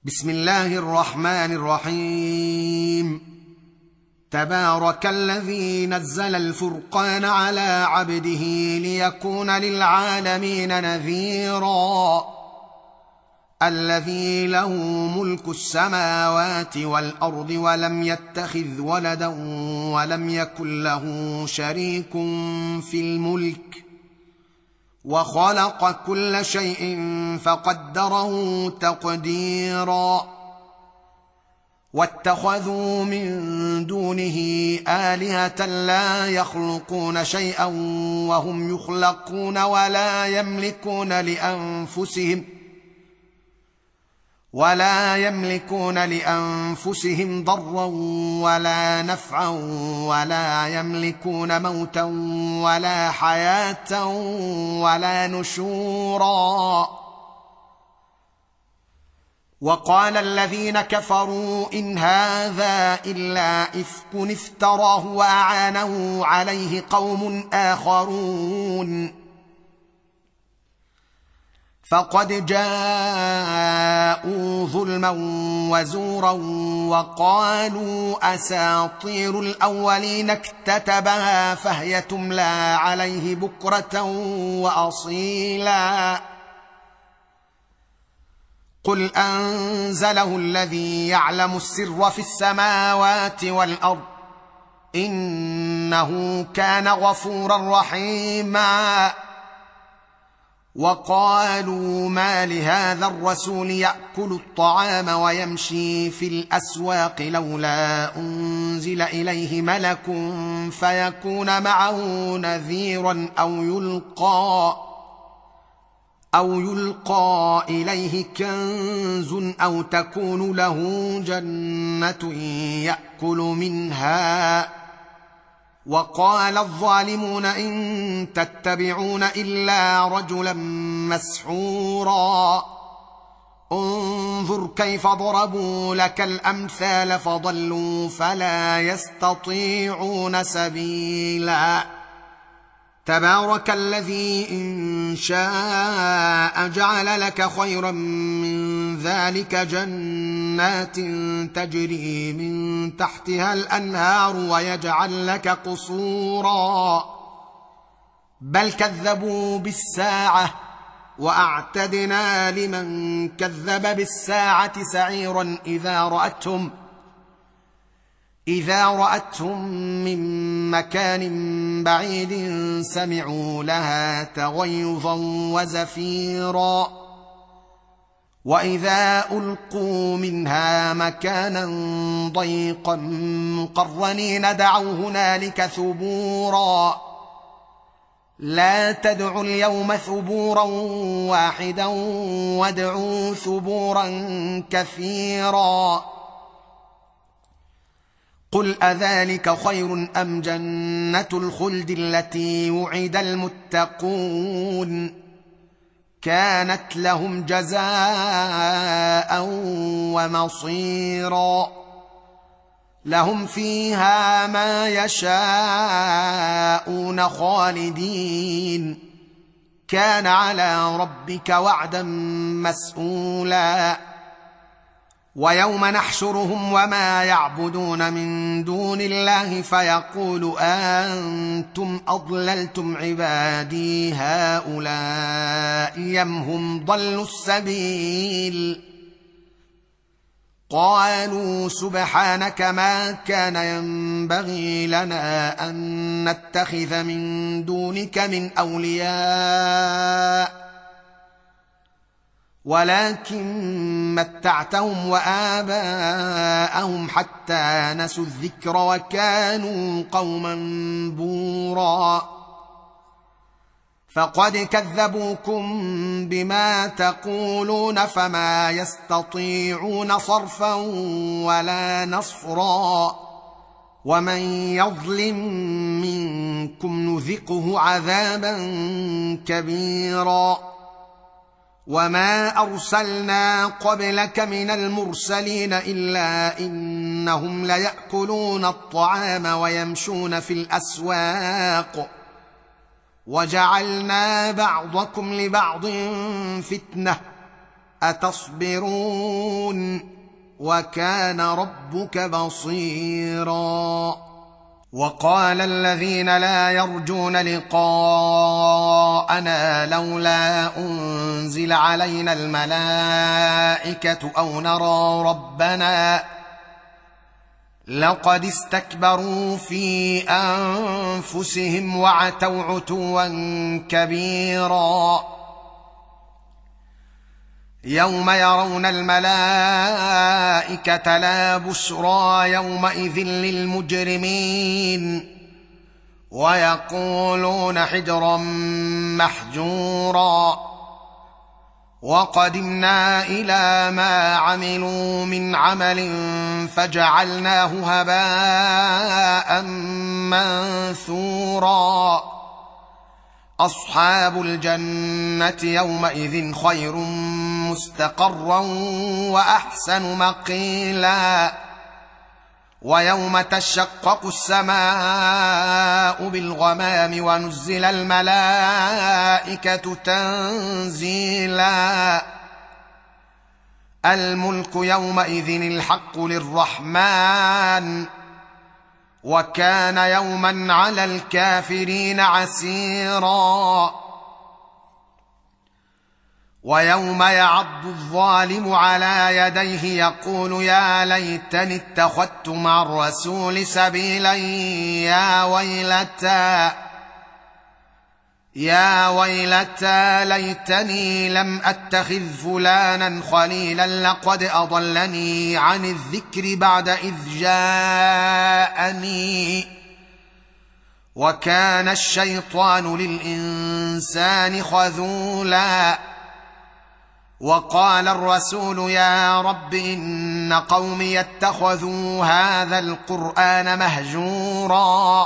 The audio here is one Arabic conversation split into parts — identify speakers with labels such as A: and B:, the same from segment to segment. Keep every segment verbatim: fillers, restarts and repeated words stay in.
A: بسم الله الرحمن الرحيم. تبارك الذي نزل الفرقان على عبده ليكون للعالمين نذيرا. الذي له ملك السماوات والأرض ولم يتخذ ولدا ولم يكن له شريك في الملك وخلق كل شيء فقدره تقديرا. واتخذوا من دونه آلهة لا يخلقون شيئا وهم يخلقون ولا يملكون لأنفسهم ولا يملكون لأنفسهم ضرا ولا نفعا ولا يملكون موتا ولا حياة ولا نشورا. وقال الذين كفروا إن هذا إلا إفك افتراه وأعانه عليه قوم آخرون فقد جاءوا ظلما وزورا وقالوا أساطير الأولين اكتتبها فهي تملى عليه بكرة وأصيلا. قل أنزله الذي يعلم السر في السماوات والأرض إنه كان غفورا رحيما. وقالوا ما لهذا الرسول يأكل الطعام ويمشي في الأسواق لولا أنزل إليه ملك فيكون معه نذيرا أو يلقى أو يلقى إليه كنز أو تكون له جنة يأكل منها. وقال الظالمون إن تتبعون إلا رجلا مسحورا. انظر كيف ضربوا لك الأمثال فضلوا فلا يستطيعون سبيلا. تبارك الذي إن شاء جعل لك خيرا من ذلك جنات تجري من تحتها الأنهار ويجعل لك قصورا. بل كذبوا بالساعة وأعتدنا لمن كذب بالساعة سعيرا إذا رأتهم إذا رأتهم من مكان بعيد سمعوا لها تغيظا وزفيرا. وإذا ألقوا منها مكانا ضيقا مقرنين دعوا هنالك ثبورا. لا تدعوا اليوم ثبورا واحدا وادعوا ثبورا كثيرا. قل أذلك خير أم جنة الخلد التي وعد المتقون كانت لهم جزاء ومصيرا. لهم فيها ما يشاءون خالدين كان على ربك وعدا مسئولا. ويوم نحشرهم وما يعبدون من دون الله فيقول أنتم أضللتم عبادي هؤلاء أم هم ضلوا السبيل. قالوا سبحانك ما كان ينبغي لنا أن نتخذ من دونك من أولياء ولكن متعتهم وآباءهم حتى نسوا الذكر وكانوا قوما بورا. فقد كذبوكم بما تقولون فما يستطيعون صرفا ولا نصرا. ومن يظلم منكم نذقه عذابا كبيرا. وما أرسلنا قبلك من المرسلين إلا إنهم ليأكلون الطعام ويمشون في الأسواق وجعلنا بعضكم لبعض فتنة اتصبرون وكان ربك بصيرا. وقال الذين لا يرجون لقاءنا لولا انزل علينا الملائكه او نرى ربنا لقد استكبروا في انفسهم وعتوا عتوا كبيرا. يوم يرون الملائكه لا بشرى يومئذ للمجرمين ويقولون حجرا محجورا. وقدمنا الى ما عملوا من عمل فجعلناه هباء منثورا. اصحاب الجنه يومئذ خير مستقرا واحسن مقيلا. ويوم تشقق السماء بالغمام ونزل الملائكه تنزيلا. الملك يومئذ الحق للرحمن وكان يوما على الكافرين عسيرا. ويوم يعض الظالم على يديه يقول يا ليتني اتخذت مع الرسول سبيلا يا ويلتى يا ويلتى ليتني لم اتخذ فلانا خليلا لقد اضلني عن الذكر بعد اذ جاءني وكان الشيطان للانسان خذولا. وقال الرسول يا رب إن قومي اتخذوا هذا القرآن مهجورا.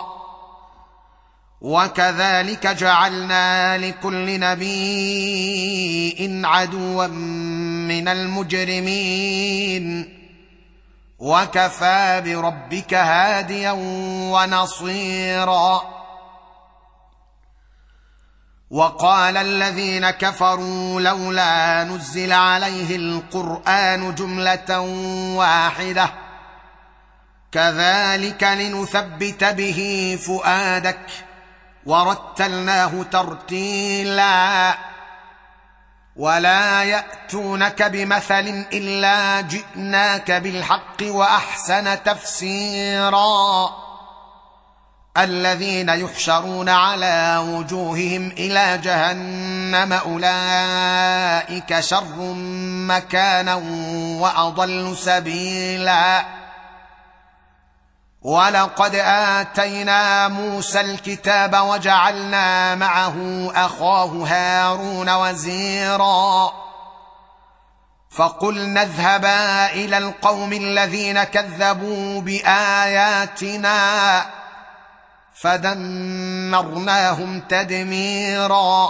A: وكذلك جعلنا لكل نبي عدوا من المجرمين وكفى بربك هاديا ونصيرا. وقال الذين كفروا لولا نزل عليه القرآن جملة واحدة كذلك لنثبت به فؤادك ورتلناه ترتيلا. ولا يأتونك بمثل إلا جئناك بالحق وأحسن تفسيرا. الذين يحشرون على وجوههم إلى جهنم أولئك شر مكانا وأضل سبيلا. ولقد آتينا موسى الكتاب وجعلنا معه أخاه هارون وزيرا. فقلنا اذهبا إلى القوم الذين كذبوا بآياتنا فدمرناهم تدميرا.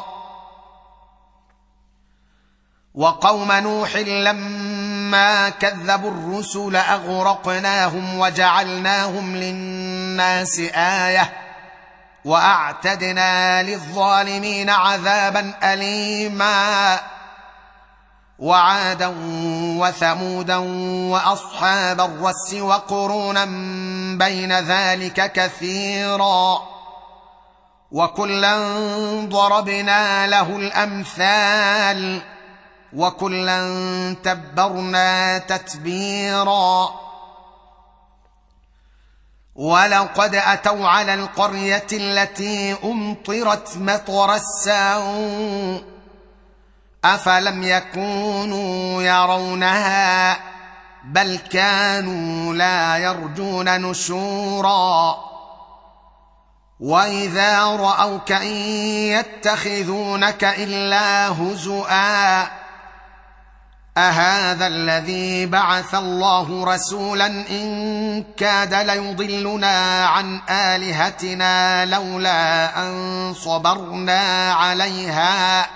A: وقوم نوح لما كذبوا الرسل أغرقناهم وجعلناهم للناس آية وأعتدنا للظالمين عذابا أليما. وعادا وثمودا وأصحاب الرس وقرونا بين ذلك كثيرا وكلا ضربنا له الأمثال وكلا تبرنا تتبيرا. ولقد أتوا على القرية التي أمطرت مطر السوء أفلم يكونوا يرونها بل كانوا لا يرجون نشورا. وإذا رأوك إن يتخذونك إلا هزؤا أهذا الذي بعث الله رسولا إن كاد ليضلنا عن آلهتنا لولا أن صبرنا عليها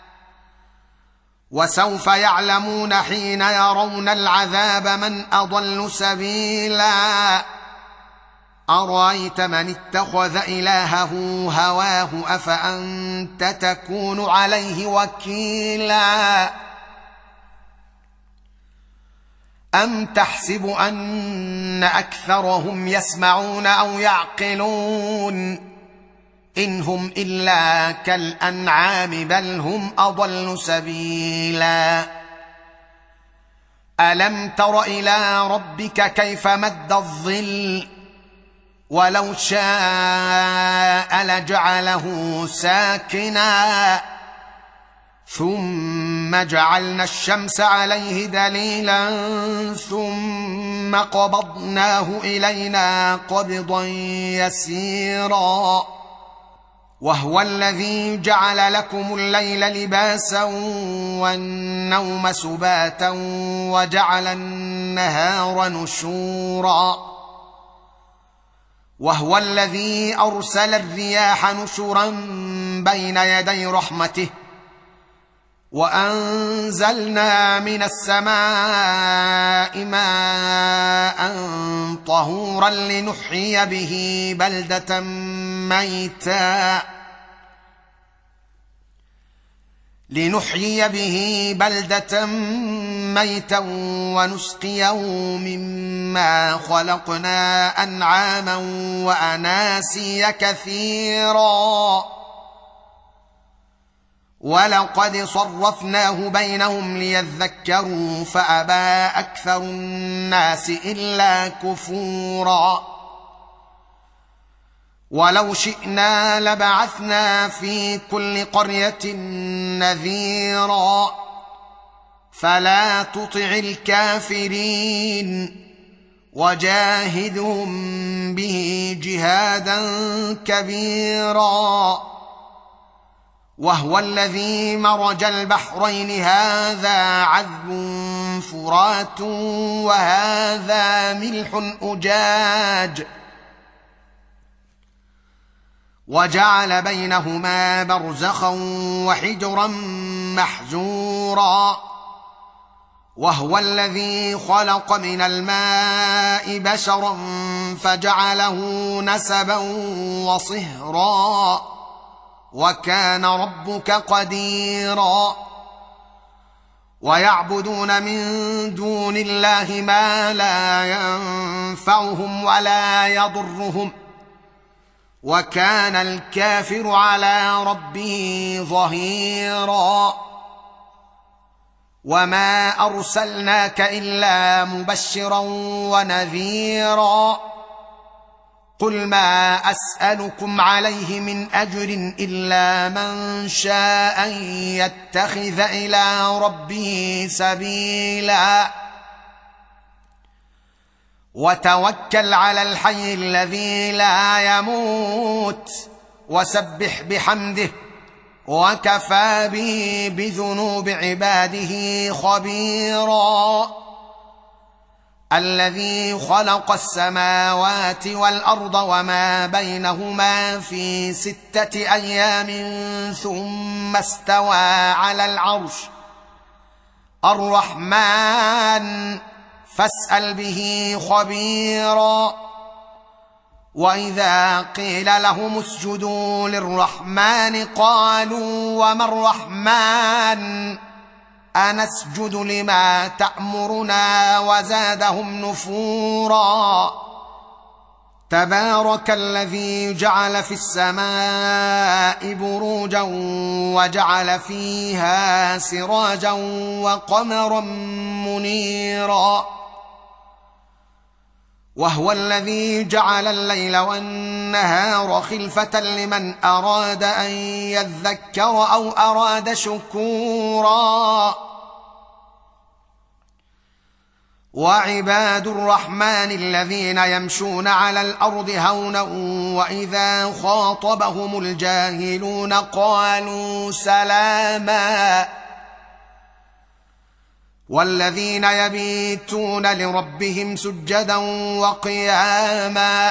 A: وسوف يعلمون حين يرون العذاب من أضل سبيلا. أرأيت من اتخذ إلهه هواه أفأنت تكون عليه وكيلا. أم تحسب أن أكثرهم يسمعون أو يعقلون إن هم إلا كالأنعام بل هم أضل سبيلا ألم تر إلى ربك كيف مد الظل ولو شاء لجعله ساكنا ثم جعلنا الشمس عليه دليلا ثم قبضناه إلينا قبضا يسيرا وهو الذي جعل لكم الليل لباسا والنوم سباتا وجعل النهار نشورا وهو الذي أرسل الرياح نشرا بين يدي رحمته وأنزلنا من السماء ماء طهورا لنحيي به بلدة ميتا لنحيي به بلدة ميتا ونسقيه مما خلقنا أنعاما وأناسيا كثيرا ولقد صرفناه بينهم ليذكروا فأبى أكثر الناس إلا كفورا ولو شئنا لبعثنا في كل قرية نذيرا فلا تطع الكافرين وجاهدهم به جهادا كبيرا وهو الذي مرج البحرين هذا عذب فرات وهذا ملح أجاج وجعل بينهما برزخا وحجرا محجورا وهو الذي خلق من الماء بشرا فجعله نسبا وصهرا وكان ربك قديرا ويعبدون من دون الله ما لا ينفعهم ولا يضرهم وكان الكافر على ربه ظهيرا وما أرسلناك إلا مبشرا ونذيرا قل ما أسألكم عليه من أجر إلا من شاء أن يتخذ إلى ربه سبيلا وتوكل على الحي الذي لا يموت وسبح بحمده وكفى به بذنوب عباده خبيرا الذي خلق السماوات والأرض وما بينهما في ستة أيام ثم استوى على العرش الرحمن فاسأل به خبيرا وإذا قيل لهم اسجدوا للرحمن قالوا وما الرحمن أنسجد لما تأمرنا وزادهم نفورا تبارك الذي جعل في السماء بروجا وجعل فيها سراجا وقمرا منيرا وهو الذي جعل الليل والنهار خلفة لمن أراد أن يذكر أو أراد شكورا وعباد الرحمن الذين يمشون على الأرض هونا وإذا خاطبهم الجاهلون قالوا سلاما والذين يبيتون لربهم سجدا وقياما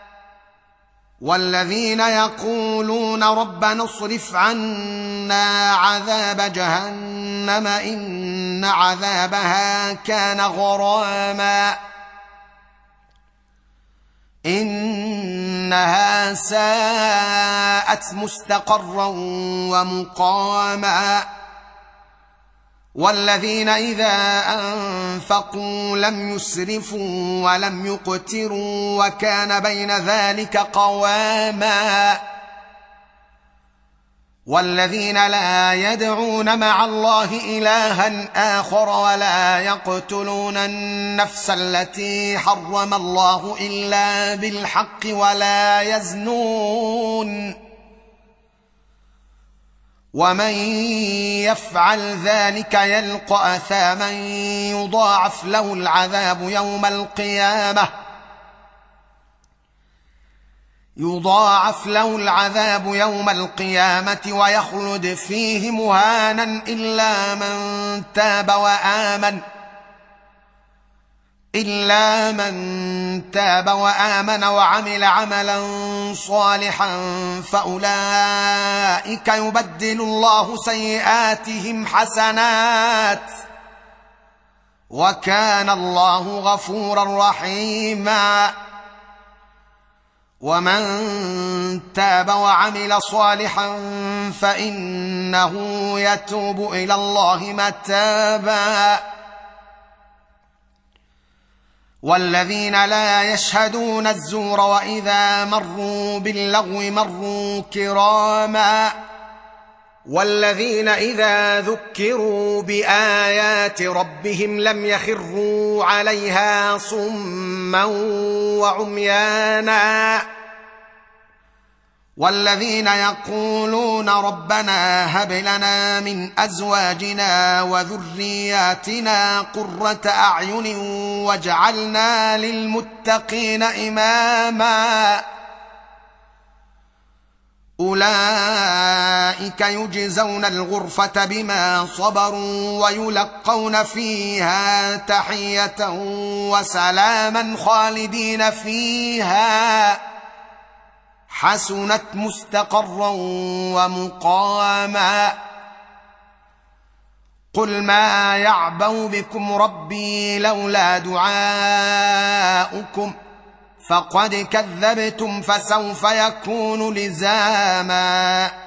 A: والذين يقولون ربنا اصرف عنا عذاب جهنم إن عذابها كان غراما إنها ساءت مستقرا ومقاما والذين إذا أنفقوا لم يسرفوا ولم يقتروا وكان بين ذلك قواما والذين لا يدعون مع الله إلها آخر ولا يقتلون النفس التي حرم الله إلا بالحق ولا يزنون ومن يفعل ذلك يلقى أثاما يضاعف له العذاب يوم القيامة يضاعف له العذاب يوم القيامة ويخلد فيه مهانا إلا من تاب وآمن إلا من تاب وآمن وعمل عملا صالحا فأولئك يبدل الله سيئاتهم حسنات وكان الله غفورا رحيما ومن تاب وعمل صالحا فإنه يتوب إلى الله متابا والذين لا يشهدون الزور وإذا مروا باللغو مروا كراما والذين إذا ذكروا بآيات ربهم لم يخروا عليها صما وعميانا والذين يقولون ربنا هب لنا من أزواجنا وذرياتنا قرة أعين واجعلنا للمتقين إماما أولئك يجزون الغرفة بما صبروا ويلقون فيها تحية وسلاما خالدين فيها حسنت مستقرا ومقاما قل ما يعبأ بكم ربي لولا دعاؤكم فقد كذبتم فسوف يكون لزاما